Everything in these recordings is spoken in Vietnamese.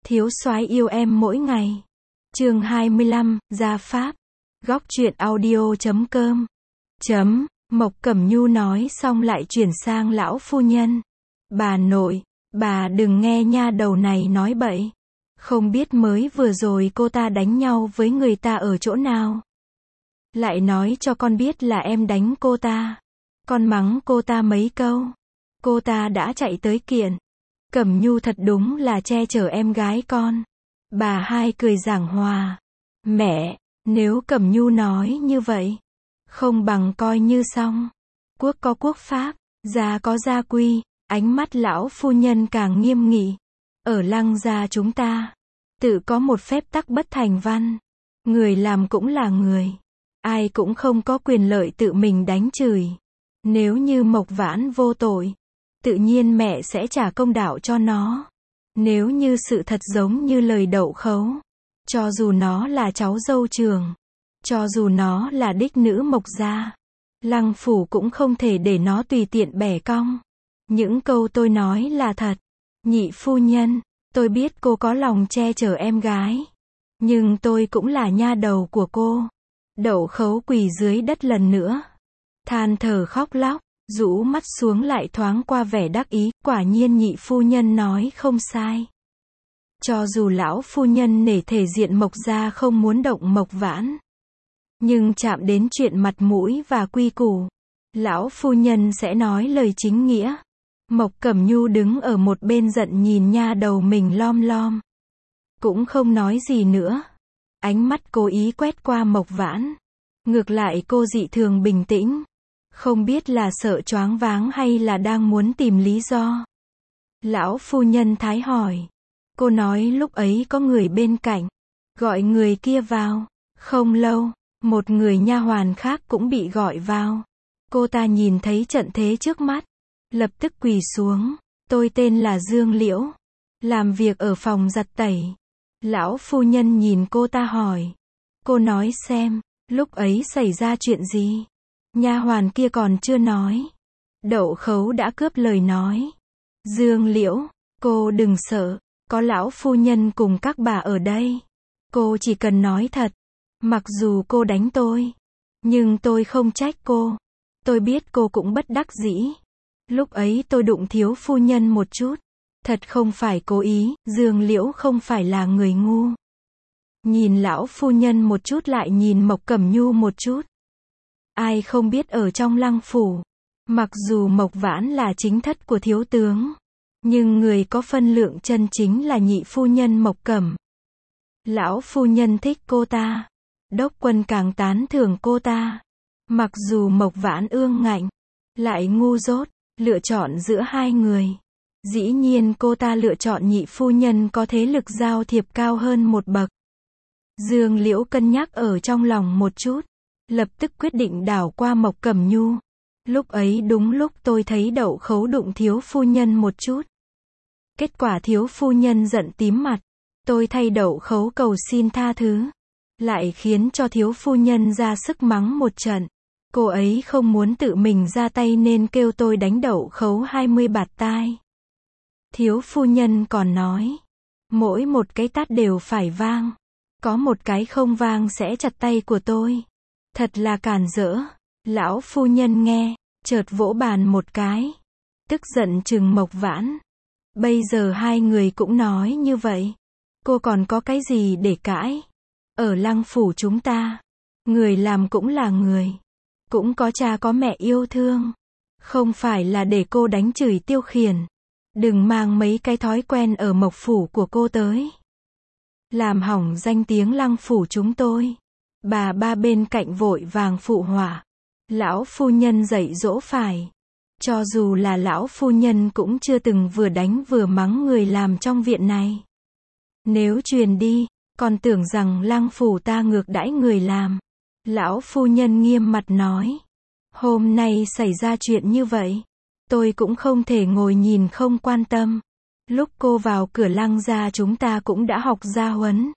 Thiếu soái yêu em mỗi ngày. Chương 25, Gia Pháp. Góc truyện audio.com. Mộc Cẩm Nhu nói xong lại chuyển sang lão phu nhân. Bà nội, bà đừng nghe nha đầu này nói bậy. Không biết mới vừa rồi cô ta đánh nhau với người ta ở chỗ nào. Lại nói cho con biết là em đánh cô ta. Con mắng cô ta mấy câu. Cô ta đã chạy tới kiện. Cẩm Nhu thật đúng là che chở em gái con. Bà hai cười giảng hòa. Mẹ, nếu Cẩm Nhu nói như vậy, không bằng coi như xong. Quốc có quốc pháp, gia có gia quy. Ánh mắt lão phu nhân càng nghiêm nghị. Ở Lăng gia chúng ta, tự có một phép tắc bất thành văn. Người làm cũng là người. Ai cũng không có quyền lợi tự mình đánh chửi. Nếu như Mộc Vãn vô tội, tự nhiên mẹ sẽ trả công đạo cho nó. Nếu như sự thật giống như lời Đậu Khấu, cho dù nó là cháu dâu Trường, cho dù nó là đích nữ Mộc gia, Lăng phủ cũng không thể để nó tùy tiện bẻ cong. Những câu tôi nói là thật. Nhị phu nhân, tôi biết cô có lòng che chở em gái, nhưng tôi cũng là nha đầu của cô. Đậu Khấu quỳ dưới đất lần nữa, than thở khóc lóc, rũ mắt xuống lại thoáng qua vẻ đắc ý. Quả nhiên nhị phu nhân nói không sai. Cho dù lão phu nhân nể thể diện Mộc gia không muốn động Mộc Vãn, nhưng chạm đến chuyện mặt mũi và quy củ, lão phu nhân sẽ nói lời chính nghĩa. Mộc Cẩm Nhu đứng ở một bên giận nhìn nha đầu mình lom lom, cũng không nói gì nữa. Ánh mắt cố ý quét qua Mộc Vãn. Ngược lại cô dị thường bình tĩnh. Không biết là sợ choáng váng hay là đang muốn tìm lý do. Lão phu nhân thái hỏi. Cô nói lúc ấy có người bên cạnh, gọi người kia vào. Không lâu, một người nha hoàn khác cũng bị gọi vào. Cô ta nhìn thấy trận thế trước mắt, lập tức quỳ xuống. Tôi tên là Dương Liễu, làm việc ở phòng giặt tẩy. Lão phu nhân nhìn cô ta hỏi. Cô nói xem, lúc ấy xảy ra chuyện gì? Nha hoàn kia còn chưa nói. Đậu Khấu đã cướp lời nói. Dương Liễu, cô đừng sợ, có lão phu nhân cùng các bà ở đây. Cô chỉ cần nói thật. Mặc dù cô đánh tôi, nhưng tôi không trách cô. Tôi biết cô cũng bất đắc dĩ. Lúc ấy tôi đụng thiếu phu nhân một chút. Thật không phải cố ý, Dương Liễu không phải là người ngu. Nhìn lão phu nhân một chút lại nhìn Mộc Cẩm Nhu một chút. Ai không biết ở trong Lăng phủ, mặc dù Mộc Vãn là chính thất của thiếu tướng, nhưng người có phân lượng chân chính là nhị phu nhân Mộc Cẩm. Lão phu nhân thích cô ta. Đốc quân càng tán thưởng cô ta. Mặc dù Mộc Vãn ương ngạnh, lại ngu dốt, lựa chọn giữa hai người. Dĩ nhiên cô ta lựa chọn nhị phu nhân có thế lực giao thiệp cao hơn một bậc. Dương Liễu cân nhắc ở trong lòng một chút, lập tức quyết định đảo qua Mộc Cẩm Nhu. Lúc ấy đúng lúc tôi thấy Đậu Khấu đụng thiếu phu nhân một chút. Kết quả thiếu phu nhân giận tím mặt. Tôi thay Đậu Khấu cầu xin tha thứ, lại khiến cho thiếu phu nhân ra sức mắng một trận. Cô ấy không muốn tự mình ra tay nên kêu tôi đánh Đậu Khấu 20 bạt tai. Thiếu phu nhân còn nói, mỗi một cái tát đều phải vang. Có một cái không vang sẽ chặt tay của tôi. Thật là càn rỡ. Lão phu nhân nghe, chợt vỗ bàn một cái. Tức giận trừng Mộc Vãn. Bây giờ hai người cũng nói như vậy. Cô còn có cái gì để cãi? Ở Lăng phủ chúng ta, người làm cũng là người. Cũng có cha có mẹ yêu thương. Không phải là để cô đánh chửi tiêu khiển. Đừng mang mấy cái thói quen ở Mộc phủ của cô tới. Làm hỏng danh tiếng Lăng phủ chúng tôi. Bà ba bên cạnh vội vàng phụ họa. Lão phu nhân dạy dỗ phải. Cho dù là lão phu nhân cũng chưa từng vừa đánh vừa mắng người làm trong viện này. Nếu truyền đi, còn tưởng rằng Lăng phủ ta ngược đãi người làm. Lão phu nhân nghiêm mặt nói. Hôm nay xảy ra chuyện như vậy, tôi cũng không thể ngồi nhìn không quan tâm. Lúc cô vào cửa Lăng gia chúng ta cũng đã học gia huấn.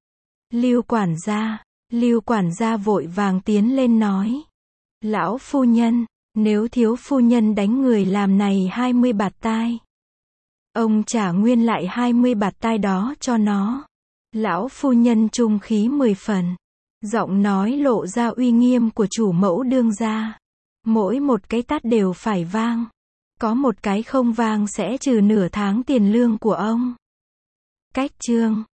Lưu quản gia vội vàng tiến lên nói. Lão phu nhân, nếu thiếu phu nhân đánh người làm này 20 bạt tai, Ông trả nguyên lại 20 bạt tai đó cho nó. Lão phu nhân trung khí 10 phần. Giọng nói lộ ra uy nghiêm của chủ mẫu đương gia. Mỗi một cái tát đều phải vang. Có một cái không vang sẽ trừ nửa tháng tiền lương của ông. Cách chương